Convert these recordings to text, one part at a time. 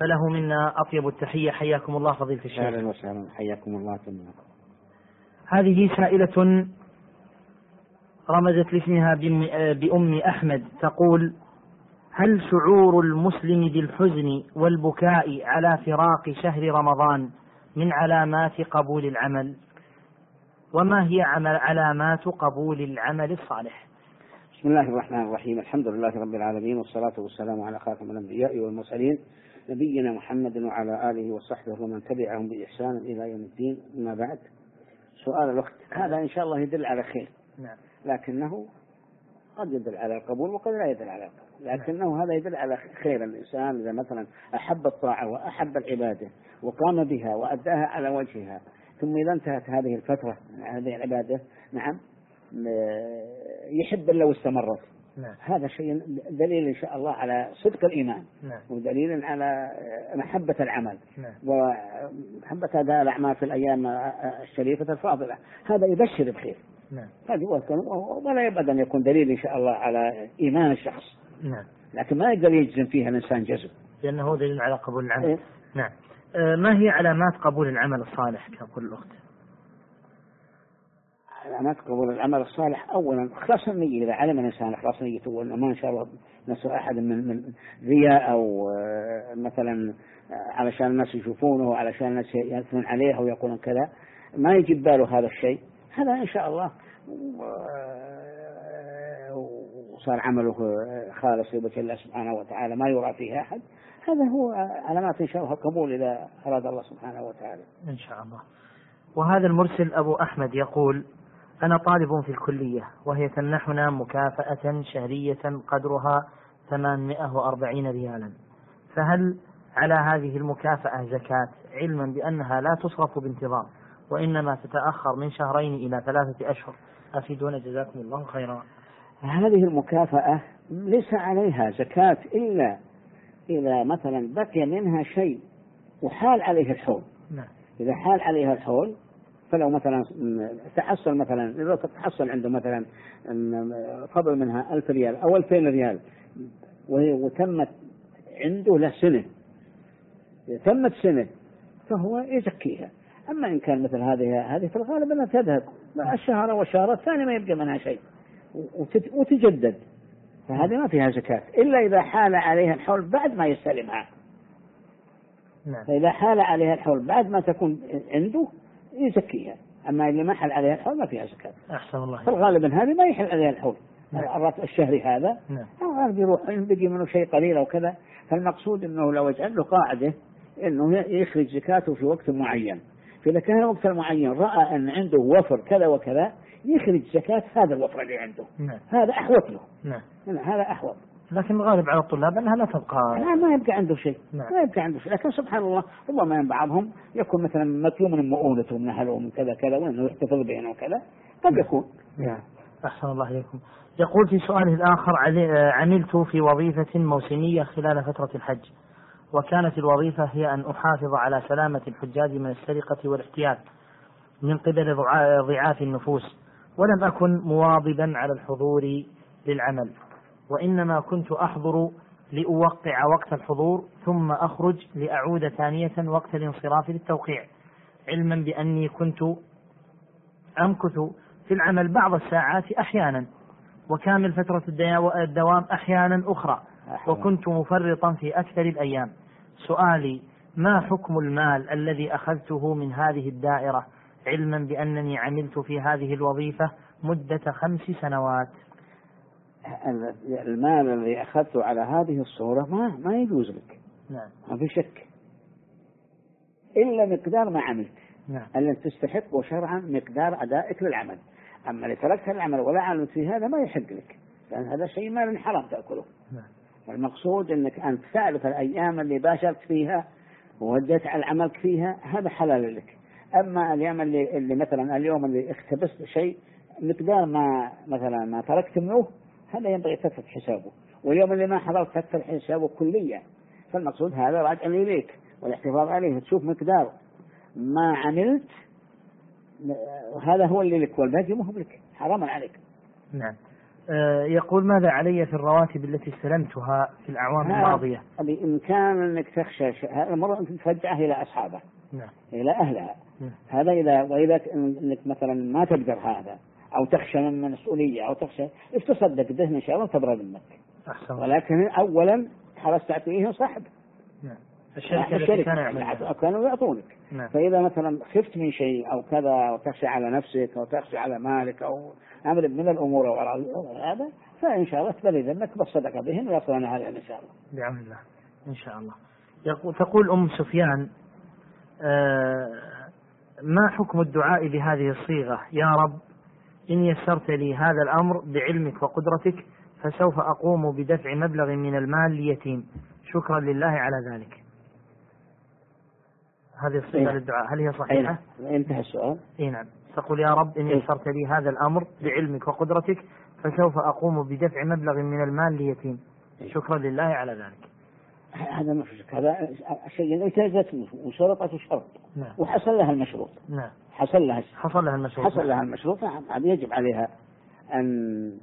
فله منا أطيب التحية. حياكم الله فضيلة الشيخ. أهلا وسهلا، حياكم الله جميعا. هذه سائلة رمزت لاسمها بأم أحمد تقول: هل شعور المسلم بالحزن والبكاء على فراق شهر رمضان من علامات قبول العمل؟ وما هي علامات قبول العمل الصالح؟ بسم الله الرحمن الرحيم. الحمد لله رب العالمين، والصلاة والسلام على خاتم الأنبياء والمرسلين نبينا محمد وعلى آله وصحبه ومن تبعهم بإحسان إلى يوم الدين. أما بعد، سؤال الأخت هذا إن شاء الله يدل على خير، لكنه قد يدل على القبول وقد لا يدل على القبول، لكنه هذا يدل على خير. الإنسان إذا مثلا أحب الطاعة وأحب العبادة وقام بها وأداها على وجهها، ثم إذا انتهت هذه الفترة هذه العبادة يحب لو استمرت، هذا شيء دليل إن شاء الله على صدق الإيمان، ودليل على محبة العمل ومحبة أداء الأعمال في الأيام الشريفة الفاضلة. هذا يبشر بخير، هذا ولا يبعد أن يكون دليل إن شاء الله على إيمان الشخص، لكن ما يقدر يجزم فيها الإنسان جزم، لأنه دليل على قبول العمل. نعم. ما هي علامات قبول العمل الصالح كقول الأخت؟ علامات قبول العمل الصالح: أولا إخلاص النية. إذا علم الإنسان إخلاص نيته وأنه ما إن شاء الله نسأل أحد من رياء أو مثلا علشان الناس يشوفونه علشان الناس يثنون عليه أو يقولون كذا، ما يجيب باله هذا الشيء، هذا إن شاء الله وصار عمله خالص لوجه الله سبحانه وتعالى ما يرى فيه أحد، هذا هو علامات إن شاء الله القبول إذا أراد الله سبحانه وتعالى إن شاء الله. وهذا المرسل أبو أحمد يقول: أنا طالب في الكلية وهي تمنحنا مكافأة شهرية قدرها 840 ريالا، فهل على هذه المكافأة زكاة، علما بأنها لا تصرف بانتظام وإنما تتأخر من 2 إلى 3 أشهر؟ أفيدونا جزاكم الله خيرا. هذه المكافأة ليس عليها زكاة إلا إذا مثلا بقي منها شيء وحال عليه الحول. إذا حال عليها الحول، فلو مثلا تحصل مثلا إذا تحصل عنده مثلا فضل منها 1000 ريال أو 2000 ريال وتمت عنده له سنة، تمت سنة فهو يزكيها. أما إن كان مثل هذه في الغالب أنها تذهب الشهر والشهر الثاني ما يبقى منها شيء وتجدد، فهذه ما فيها زكاة إلا إذا حال عليها الحول بعد ما يستلمها. فإذا حال عليها الحول بعد ما تكون عنده يزكيها، أما اللي ما حل عليها الحول ما فيها زكاة. أحسن الله. في الغالب هذه ما يحل عليها الحول، الشهري هذا يروح بيجي منه شيء قليل أو كذا، فالمقصود أنه لو يجعل له قاعدة أنه يخرج زكاته في وقت معين، فإذا كان الوقت المعين رأى أن عنده وفر كذا وكذا يخرج زكاة هذا الوفر اللي عنده. هذا أحوط له. هذا أحوط. لكن الغالب على الطلاب أنها لا تبقى، ما يبقى عنده شيء. ما يبقى عنده شيء، لكن سبحان الله ربما من بعضهم يكون مثلا مطلوب من مؤونته من أهله ومن كذا كذا وأنه يحتفظ بينه وكذا قد يكون. أحسن الله إليكم. يقول في سؤاله الآخر: عملت في وظيفة موسمية خلال فترة الحج، وكانت الوظيفة هي أن أحافظ على سلامة الحجاج من السرقة والاحتيال من قبل ضعاف النفوس، ولم أكن مواظبا على الحضور للعمل، وإنما كنت أحضر لأوقع وقت الحضور ثم أخرج لأعود ثانية وقت الانصراف للتوقيع، علما بأني كنت أمكث في العمل بعض الساعات أحيانا وكامل فترة الدوام أحيانا أخرى، وكنت مفرطا في أكثر الأيام. سؤالي: ما حكم المال الذي أخذته من هذه الدائرة، علما بأنني عملت في هذه الوظيفة مدة 5 سنوات؟ المال الذي أخذته على هذه الصورة ما يجوز لك. ما في شك إلا مقدار ما عملت. الذي تستحق شرعا مقدار أدائك للعمل. أما اللي تركت العمل ولا عملت فيه هذا ما يحق لك، لأن هذا شيء مال حرام تأكله. المقصود أنك أنت تعرف الأيام اللي باشرت فيها ووديت على عملك فيها هذا حلال لك. أما الأيام اللي مثلا اليوم اللي اختبست شيء مقدار ما مثلا ما تركت منه، هذا ينبغي تفتح حسابه، واليوم اللي ما حضرت تفتح حسابه كليا. فالمقصود هذا راجع إليك والاحتفاظ عليه، تشوف مقدار ما عملت هذا هو اللي لك، والباقي ما هو لك، حراما عليك. يقول ماذا علي في الرواتب التي استلمتها في الأعوام الماضية؟ بإمكان أنك تخشى هذا مرة أنت ترجعه إلى أصحابه. نعم. إلى أهلها. هذا وإذا أنك مثلا ما تقدر هذا أو تخشى من مسؤولية أو تخشى تصدق به إن شاء الله تبرد منك. ولكن أولا حرصت تعطيه صاحب. نعم. الشركة كانوا يعطونك. نعم. فإذا مثلا خفت من شيء أو كذا أو تخشى على نفسك أو تخشى على مالك أو أمر من الأمور هذا فإن شاء الله تبرد منك بالصدقة بهن ويصلون هذا إن شاء الله. بعون الله إن شاء الله. تقول أم سفيان ما حكم الدعاء بهذه الصيغة؟ يا رب إن يسرت لي هذا الأمر بعلمك وقدرتك فسوف أقوم بدفع مبلغ من المال ليتيم شكرا لله على ذلك. هذه الصيغة للدعاء هل هي صحيحة؟ انتهى السؤال. نعم. تقول يا رب إن يسرت لي هذا الأمر بعلمك وقدرتك فسوف أقوم بدفع مبلغ من المال ليتيم شكرا لله على ذلك. هذا مشروط. هذا شيء انتهزت وشرطت شرط. نعم. وحصل لها المشروط. نعم. حصل لها المشروط. نعم. يجب عليها أن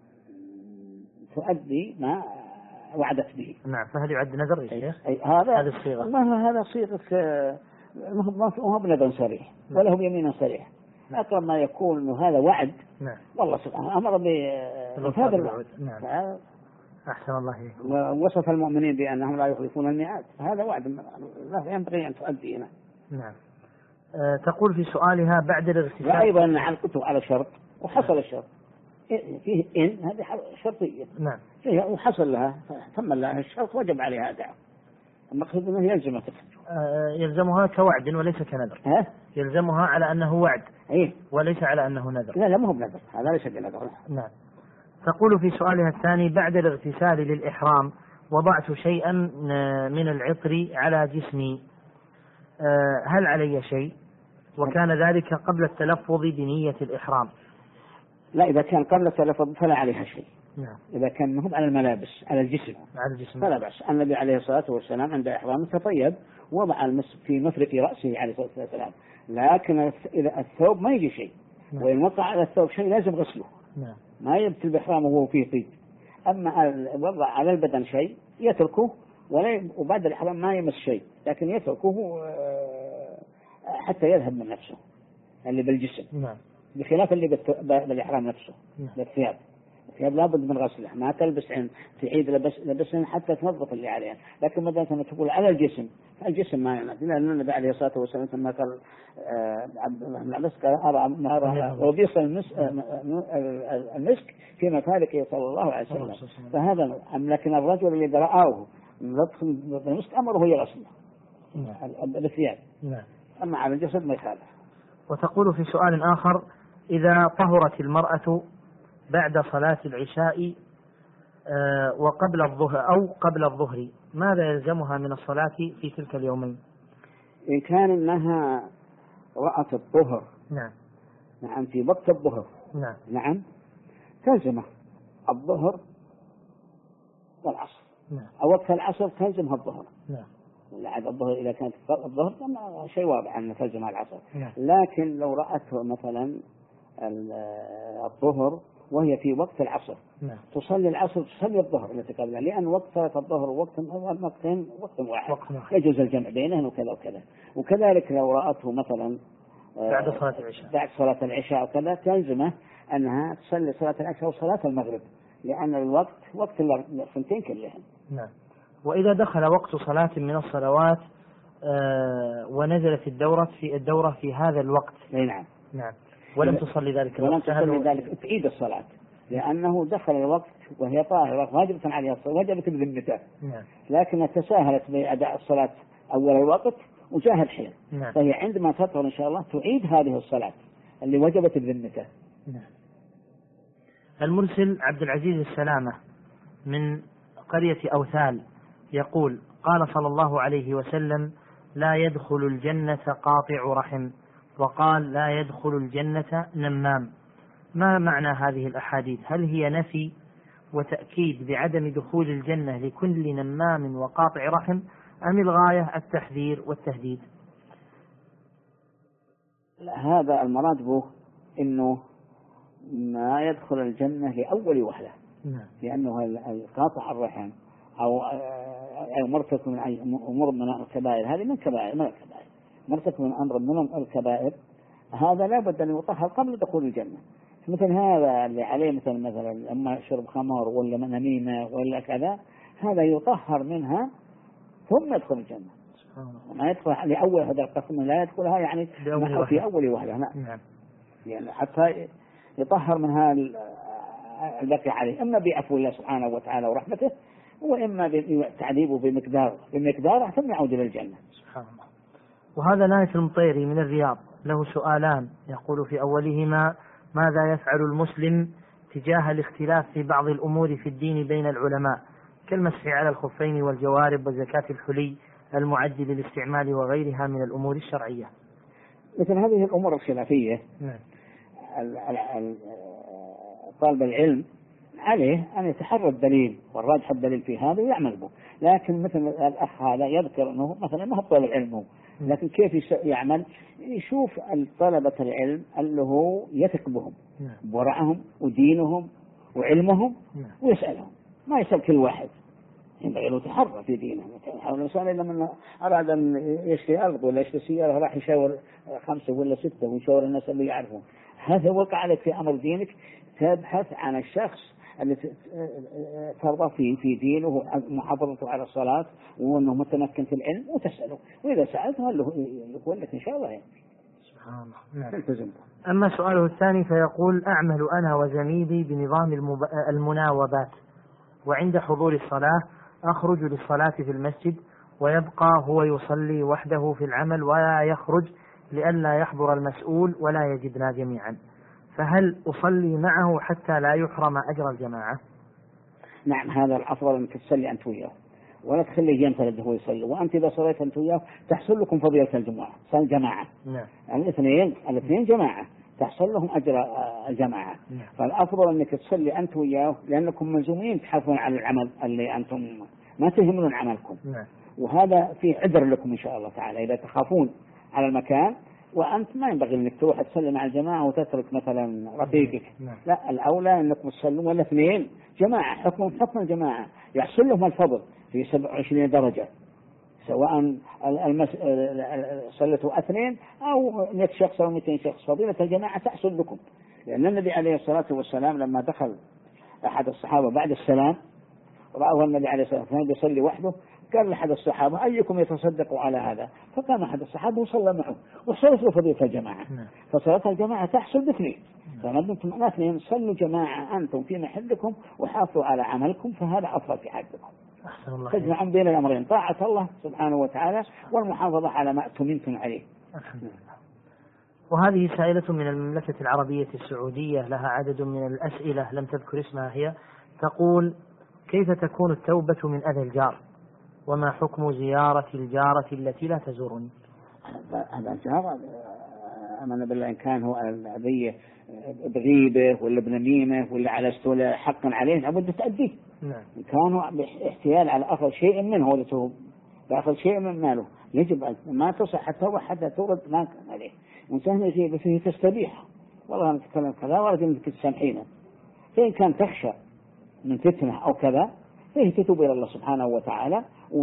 تؤدي ما وعدت به. نعم. فهل يعد نذر يا شيخ؟ هذا الصيغة. هذا صيغة ما هو بنذر صريح ولا هو بيمين صريح. أقرب ما يكون إنه هذا وعد. نعم. والله سبحانه أمر بهذا الوعد. نعم. أحسن الله إليك. ووصف المؤمنين بأنهم لا يخلفون الميعاد. هذا وعد لا ينبغي أن تؤدي. نعم. تقول في سؤالها بعد الاغتسال. وأيضا علقته على شرط وحصل الشرط فيه إن هذه شرطية. نعم. فيها وحصل لها تم لها الشرط وجب عليها دعوة. المقصود أنه يلزمها كوعد وليس كنذر. يلزمها على أنه وعد. وليس على أنه نذر. لا ما هو بنذر. هذا ليس بنذر. نعم. تقول في سؤالها الثاني بعد الاغتسال للإحرام وضعت شيئا من العطر على جسمي هل علي شيء؟ وكان ذلك قبل التلفظ بنية الإحرام. لا إذا كان قبل التلفظ فلا عليها شيء. نعم. إذا كان مهم على الملابس على الجسم فلا بأس. النبي عليه الصلاة والسلام عند إحرامه تطيب وضع المسك في مفرق رأسه عليه الصلاة والسلام. لكن إذا الثوب ما يجي شيء. نعم. وإن وقع على الثوب شيء لازم غسله. نعم. ما يبتل بإحرامه وهو فيه طيب. أما وضع على البدن شيء يتركه وبعد الإحرام ما يمس شيء لكن يتركه حتى يذهب من نفسه اللي بالجسم. نعم. بخلاف اللي بالإحرام نفسه. نعم. بالثياب لابد من غسله. ما تلبس تعيد لبسهن حتى تنظف اللي عليها. لكن ما دام تقول على الجسم فالجسم ما ينظف. لأن النبي عليه الصلاة والسلام كما قال عبد الله بن عباس أرى وبيص المسك في مفارقه صلى الله عليه وسلم. فهذا لكن الرجل الذي رآه المسك أمره يغسله بالثياب. نعم. أما على الجسد ما يخالف. وتقول في سؤال آخر إذا طهرت المرأة بعد صلاة العشاء وقبل الظهر أو قبل الظهر ماذا يلزمها من الصلاة في تلك اليومين؟ إن كان أنها رأت الظهر. نعم. في وقت الظهر. نعم. تلزمه الظهر والعصر. أو وقت العصر تلزمها الظهر. لعد الظهر إذا كانت الظهر شيء واضح أن تلزمها العصر. لكن لو رأته مثلا الظهر وهي في وقت العصر. تصلي العصر تصلي الظهر التي قبلها لأن وقت صلاة الظهر وقت واحد يجوز الجمع بينهم وكذا وكذا. وكذلك لو رأته مثلا بعد صلاة العشاء وكذا تلزمه أنها تصلي صلاة العشاء وصلاة المغرب لأن الوقت وقت الثنتين كلهم. نعم. وإذا دخل وقت صلاة من الصلوات ونزلت الدورة في هذا الوقت. نعم. ولم تصلي ذلك الوقت. تعيد الصلاة لأنه دخل الوقت وهي طاهرة واجبة عليها الصلاة وجبت بذمته. لكن تساهلت بأداء الصلاة أول الوقت وجاء الحين. فهي عندما تطهر إن شاء الله تعيد هذه الصلاة اللي وجبت بذمته. المرسل عبد العزيز السلامة من قرية أوثال يقول قال صلى الله عليه وسلم لا يدخل الجنة قاطع رحم وقال لا يدخل الجنة نمام. ما معنى هذه الأحاديث؟ هل هي نفي وتأكيد بعدم دخول الجنة لكل نمام وقاطع رحم أم الغاية التحذير والتهديد؟ هذا المراد به إنه ما يدخل الجنة لأول وهلة، لأنه القاطع الرحم أو مرتكب من أمور من الكبائر، هذه من الكبائر، مرتكب من أمر من الكبائر، هذا لا بد أن يطهر قبل دخول الجنة. مثل هذا اللي عليه مثلا أما شرب خمر ولا نميمة ولا كذا، هذا يطهر منها ثم يدخل الجنة. ما يدخل لأول هذا القسم، لا يدخلها يعني في أول وهلة، نعم. يعني حتى يطهر منها البقي عليه، إما بعفو الله سبحانه وتعالى ورحمته، وإما تعذيبه بمقدار ثم يعود إلى الجنة. سبحان الله. وهذا نايف المطيري من الرياض له سؤالان، يقول في أولهما: ماذا يفعل المسلم تجاه الاختلاف في بعض الأمور في الدين بين العلماء كالمسح على الخفين والجوارب وزكاة الحلي المعد للاستعمال وغيرها من الأمور الشرعية؟ مثل هذه الأمور الخلافية طالب العلم عليه أن يتحرى الدليل والراجح الدليل في هذا ويعمل به، لكن مثل الأخ هذا يذكر أنه مثلا ما هو طالب العلم، لكن كيف يعمل؟ يشوف طلبة العلم اللي هو يثق بهم بورعهم ودينهم وعلمهم ويسألهم، ما يسأل كل واحد، ينبغي له تحرى في دينه. حول الإنسان لما أراد أن يشتري أرض ولا يشتري سيارة راح يشاور 5 ولا 6 ويشاور الناس اللي يعرفون. هذا وقع عليك في أمر دينك، تبحث عن الشخص اللي ترضى في دينه محافظته على الصلاة وأنه متمكن في العلم وتسأله، وإذا سألته يقول لك إن شاء الله يعني. سبحان الله. أما سؤاله الثاني فيقول: أعمل أنا وزميلي بنظام المناوبات، وعند حضور الصلاة أخرج للصلاة في المسجد ويبقى هو يصلي وحده في العمل ولا يخرج لئلا يحضر المسؤول ولا يجدنا جميعا، فهل أصلي معه حتى لا يحرم أجر الجماعة؟ نعم، هذا الأفضل أنك تصلي أنت وياه ولا تخليه ينفرد هو يصلي، وأنت إذا صليت أنت وياه تحصل لكم فضيلة الجماعة، صلاة الجماعة. نعم. الاثنين جماعة تحصل لهم أجر الجماعة. نعم. فالأفضل أنك تصلي أنت وياه لأنكم ملزومين تحافظون على العمل اللي أنتم ما تهملون عملكم. نعم. وهذا فيه عذر لكم إن شاء الله تعالى إذا تخافون على المكان، وأنت ما ينبغي أنك تروح تصلي مع الجماعة وتترك مثلا رفيقك. لا، الأولى أنكم تصلوا ولا اثنين جماعة، حكم الجماعة يحصل لهم الفضل في 27 درجة، سواء صلتوا 2 أو 100 شخص أو 200 شخص، فضيلة الجماعة تحصل لكم. لأن النبي عليه الصلاة والسلام لما دخل أحد الصحابة بعد السلام رأى النبي عليه الصلاة والسلام يصلي وحده، قال لأحد الصحابة: أيكم يتصدق على هذا؟ فقام أحد الصحابة وصلى معه وصلت له فضيلة الجماعة. فصلاة الجماعة تحصل باثنين، فما دمتم اثنين صلوا جماعة أنتم في محلكم وحافظوا على عملكم، فهذا أفضل في حقكم. تجمعون بين الأمرين، طاعة الله سبحانه وتعالى والمحافظة على ما أؤتمنتم عليه. وهذه سائلة من المملكة العربية السعودية لها عدد من الأسئلة لم تذكر اسمها هي، تقول: كيف تكون التوبة من أذى الجار؟ وما حكم زيارة الجارة التي لا تزورني؟ هذا الجار أمن بالله إن كان هو الأذية بغيبة ولا بنميمة ولا على استولى حقا عليه لابد تأديه. نعم. إن كانوا باحتيال على أخذ شيء منه ولتهم بأخذ شيء من ماله يجب أن ما تصح التوبة حتى تورد ما كان عليه. إنسان يجيب فيه تستبيح، والله نتكلم كذا ورد أنك تسامحينه، فإن كان تخشى من فتنة أو كذا فيه تتوب إلى الله سبحانه وتعالى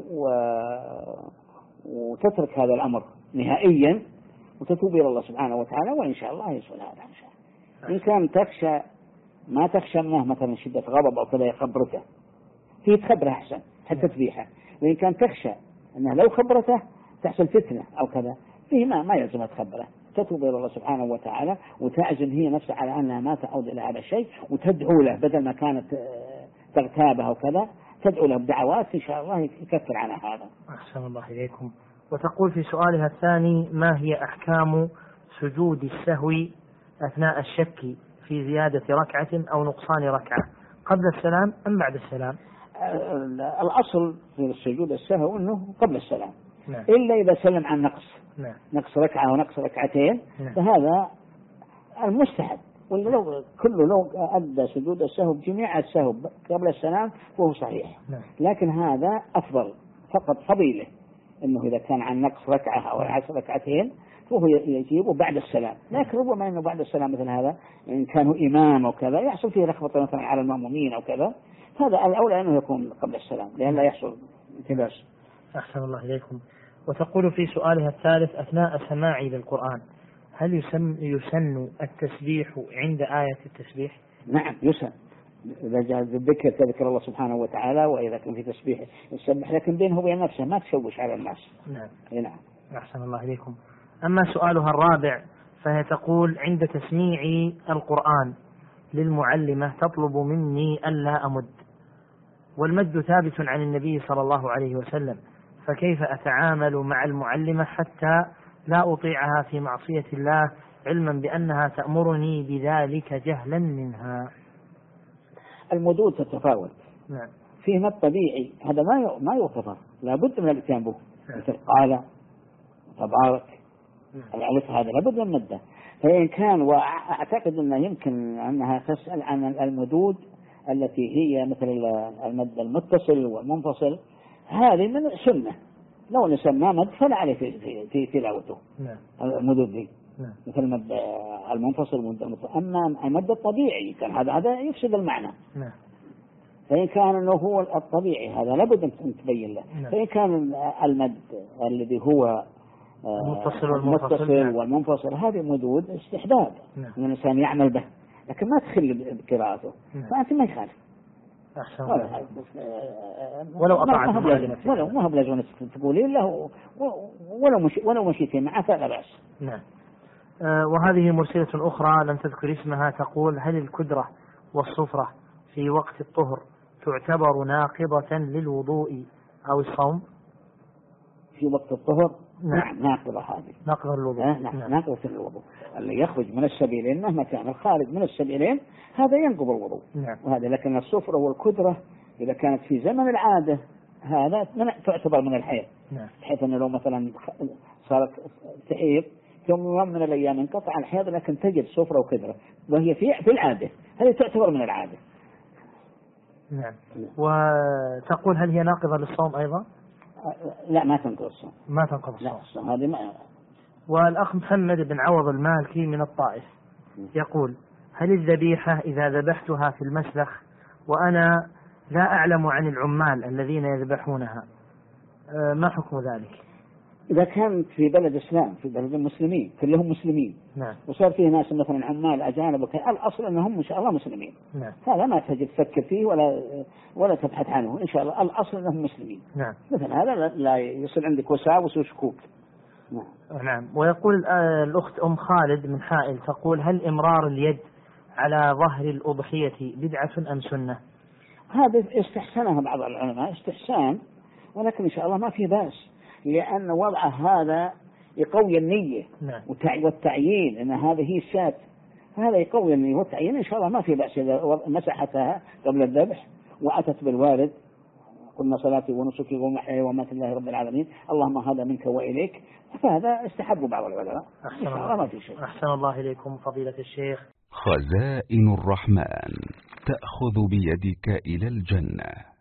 وتترك هذا الأمر نهائيا وتتوب إلى الله سبحانه وتعالى، وإن شاء الله يسوى هذا إن شاء الله. إن كان تخشى ما تخشى منه مثلا شدة غضب أو كذا يخبرته فيه تخبره أحسن حتى تبيحه، وإن كان تخشى أنه لو خبرته تحصل فتنة أو كذا فيه ما يلزم تخبره، تتوب إلى الله سبحانه وتعالى وتعزم هي نفسها على أنها ما تعود إلى هذا الشيء وتدعو له بدل ما كانت تغتابه وكذا، تدعو له بدعوات إن شاء الله يكفر عنها هذا. أحسن الله إليكم. وتقول في سؤالها الثاني: ما هي أحكام سجود السهو أثناء الشك في زيادة ركعة أو نقصان ركعة قبل السلام أم بعد السلام؟ الأصل في السجود السهو أنه قبل السلام. نعم. إلا إذا سلم عن نقص. نعم. نقص ركعة ونقص ركعتين. نعم. فهذا المستحب، ولو أدى سجود السهو بجميع السهو قبل السلام فهو صحيح. نعم. لكن هذا أفضل فقط فضيلة، إنه إذا كان عن نقص ركعة أو 10 ركعتين فهو يجيبه بعد السلام. لكن ربما أنه بعد السلام مثل هذا إن كانوا إمام أو كذا يحصل فيه لخبطة مثلا على المأمومين أو كذا، هذا الأولى أنه يكون قبل السلام لأن لا يحصل انتباس. أحسن الله إليكم. وتقول في سؤالها الثالث: أثناء سماعي للقرآن هل يسن التسبيح عند آية التسبيح؟ نعم يسن، إذا جاء الذكر تذكر الله سبحانه وتعالى، وإذا كان في تسبيح يسبح، لكن بينه وبين نفسه ما تشوش على الناس. نعم. نعم. أحسن الله إليكم. أما سؤالها الرابع فهي تقول: عند تسميعي القرآن للمعلمة تطلب مني ألا أمد، والمد ثابت عن النبي صلى الله عليه وسلم، فكيف أتعامل مع المعلمة حتى لا أطيعها في معصية الله، علما بأنها تأمرني بذلك جهلا منها؟ المدود تتفاوت. نعم. في مد طبيعي هذا ما يغتفر، لابد من الاتيان به، مثل قال تبارك الألف هذا لابد من مده. فإن كان، وأعتقد أنه يمكن أنها تسأل عن المدود التي هي مثل المد المتصل والمنفصل، هذه من سنة، لو نسمى مد فلا عليه في تلاوته. المدود دي مثل المد المنفصل والمتصل. أما المد الطبيعي كان هذا يفسد المعنى. فإن كان أنه هو الطبيعي هذا لابد أن تبين له. فإن كان المد الذي هو المتصل والمنفصل هذه مدود استحباب ان الانسان يعمل به، لكن ما تخل بقراءته، فانت ما يخالف. ولو اطعت ولو ما هو بلازم تقولين له ولو مشيتين معه فلا باس. نعم. وهذه مرسلة أخرى لم تذكر اسمها تقول: هل الكدرة والصفرة في وقت الطهر تعتبر ناقضة للوضوء أو الصوم؟ في وقت الطهر نعم ناقضة، هذه ناقضة للوضوء. نعم ناقضة للوضوء. اللي يخرج من السبيلين مهما كان الخارج من السبيلين هذا ينقض الوضوء. وهذا لكن الصفرة والكدرة إذا كانت في زمن العادة هذا تعتبر من الحيض، بحيث أنه لو مثلا صارت تحيض يوم من الأيام انقطع الحيض لكن تجد صفرة وكدرة وهي في العادة، هذه تعتبر من العادة. نعم. وتقول: هل هي ناقضة للصوم أيضا؟ لا ما تنقض الصوم. ما تنقض الصوم. هذه ما. والأخ محمد بن عوض المالكي من الطائف يقول: هل الذبيحة إذا ذبحتها في المسلخ وأنا لا أعلم عن العمال الذين يذبحونها ما حكم ذلك؟ إذا كانت في بلد إسلام، في بلد المسلمين كلهم مسلمين، وصار فيه ناس مثلا عمال أجانب، الأصل أنهم إن شاء الله مسلمين. هذا ما تجي تفكر فيه ولا تبحث عنه، إن شاء الله الأصل أنهم مسلمين. مثل هذا لا يصير عندك وساوس وشكوك. نعم. ويقول الأخت أم خالد من حائل تقول: هل إمرار اليد على ظهر الأضحية بدعة أم سنة؟ هذا استحسنها بعض العلماء استحسان، ولكن إن شاء الله ما في بأس، لأن وضع هذا يقوي النية. والتعيين أن هذه هي الشاة، هذا يقوي النية والتعيين، إن شاء الله ما في بأس إذا مسحتها قبل الذبح وأتت بالوارد: قلنا صلاتي ونسكي ومحياي ومماتي لله رب العالمين اللهم هذا منك وإليك، فهذا استحب بعض العلماء. إن شاء الله ما في شيء. أحسن الله إليكم فضيلة الشيخ. خزائن الرحمن تأخذ بيدك إلى الجنة.